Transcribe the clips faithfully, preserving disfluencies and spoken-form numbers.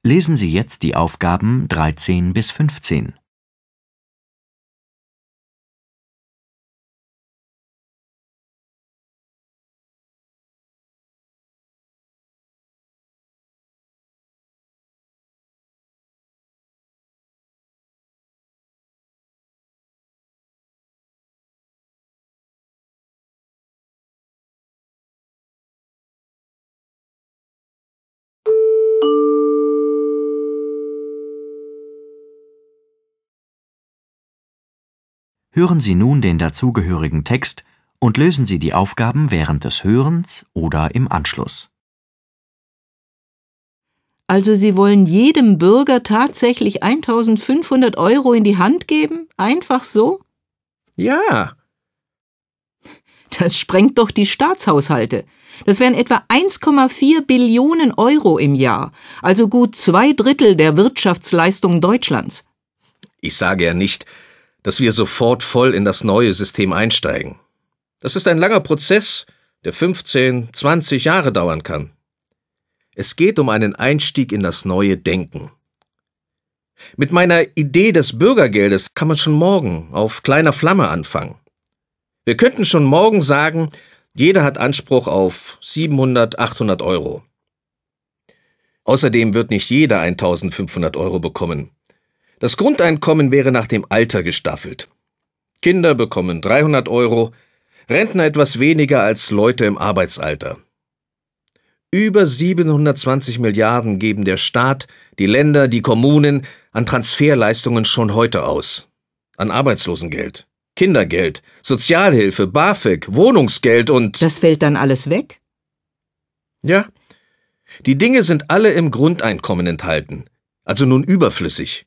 Lesen Sie jetzt die Aufgaben dreizehn bis fünfzehn. Hören Sie nun den dazugehörigen Text und lösen Sie die Aufgaben während des Hörens oder im Anschluss. Also Sie wollen jedem Bürger tatsächlich eintausendfünfhundert Euro in die Hand geben? Einfach so? Ja. Das sprengt doch die Staatshaushalte. Das wären etwa eins Komma vier Billionen Euro im Jahr, also gut zwei Drittel der Wirtschaftsleistung Deutschlands. Ich sage ja nicht, dass wir sofort voll in das neue System einsteigen. Das ist ein langer Prozess, der fünfzehn, zwanzig Jahre dauern kann. Es geht um einen Einstieg in das neue Denken. Mit meiner Idee des Bürgergeldes kann man schon morgen auf kleiner Flamme anfangen. Wir könnten schon morgen sagen, jeder hat Anspruch auf siebenhundert, achthundert Euro. Außerdem wird nicht jeder eintausendfünfhundert Euro bekommen. Das Grundeinkommen wäre nach dem Alter gestaffelt. Kinder bekommen dreihundert Euro, Rentner etwas weniger als Leute im Arbeitsalter. Über siebenhundertzwanzig Milliarden geben der Staat, die Länder, die Kommunen an Transferleistungen schon heute aus. An Arbeitslosengeld, Kindergeld, Sozialhilfe, BAföG, Wohnungsgeld und… Das fällt dann alles weg? Ja, die Dinge sind alle im Grundeinkommen enthalten, also nun überflüssig.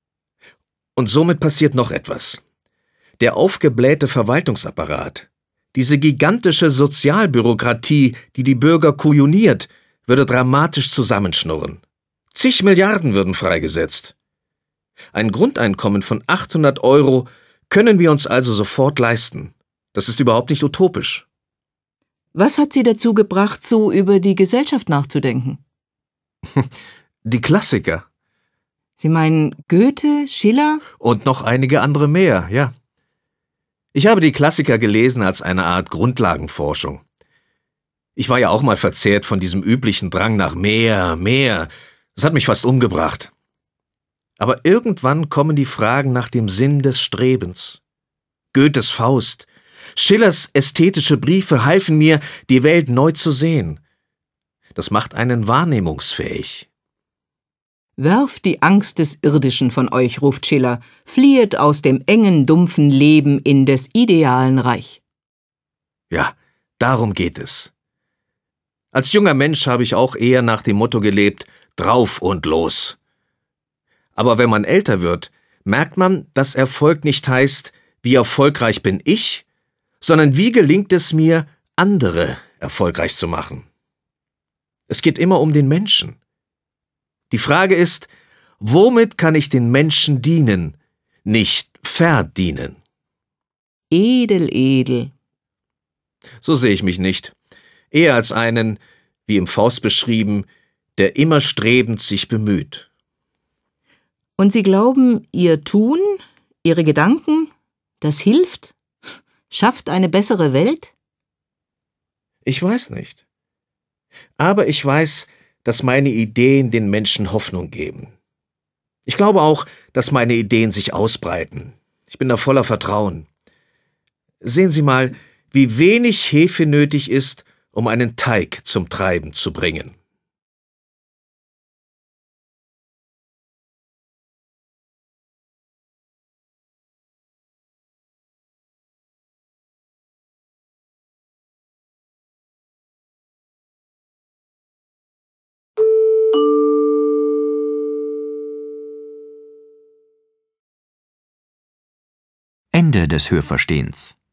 Und somit passiert noch etwas. Der aufgeblähte Verwaltungsapparat, diese gigantische Sozialbürokratie, die die Bürger kujoniert, würde dramatisch zusammenschnurren. Zig Milliarden würden freigesetzt. Ein Grundeinkommen von achthundert Euro können wir uns also sofort leisten. Das ist überhaupt nicht utopisch. Was hat Sie dazu gebracht, so über die Gesellschaft nachzudenken? Die Klassiker. Sie meinen Goethe, Schiller? Und noch einige andere mehr, ja. Ich habe die Klassiker gelesen als eine Art Grundlagenforschung. Ich war ja auch mal verzehrt von diesem üblichen Drang nach mehr, mehr. Das hat mich fast umgebracht. Aber irgendwann kommen die Fragen nach dem Sinn des Strebens. Goethes Faust, Schillers ästhetische Briefe halfen mir, die Welt neu zu sehen. Das macht einen wahrnehmungsfähig. Werft die Angst des Irdischen von euch, ruft Schiller, fliehet aus dem engen, dumpfen Leben in des idealen Reich. Ja, darum geht es. Als junger Mensch habe ich auch eher nach dem Motto gelebt, drauf und los. Aber wenn man älter wird, merkt man, dass Erfolg nicht heißt, wie erfolgreich bin ich, sondern wie gelingt es mir, andere erfolgreich zu machen. Es geht immer um den Menschen. Die Frage ist, womit kann ich den Menschen dienen, nicht verdienen? Edel, edel. So sehe ich mich nicht. Eher als einen, wie im Faust beschrieben, der immer strebend sich bemüht. Und Sie glauben, Ihr Tun, Ihre Gedanken, das hilft? Schafft eine bessere Welt? Ich weiß nicht. Aber ich weiß, dass meine Ideen den Menschen Hoffnung geben. Ich glaube auch, dass meine Ideen sich ausbreiten. Ich bin da voller Vertrauen. Sehen Sie mal, wie wenig Hefe nötig ist, um einen Teig zum Treiben zu bringen. Ende des Hörverstehens.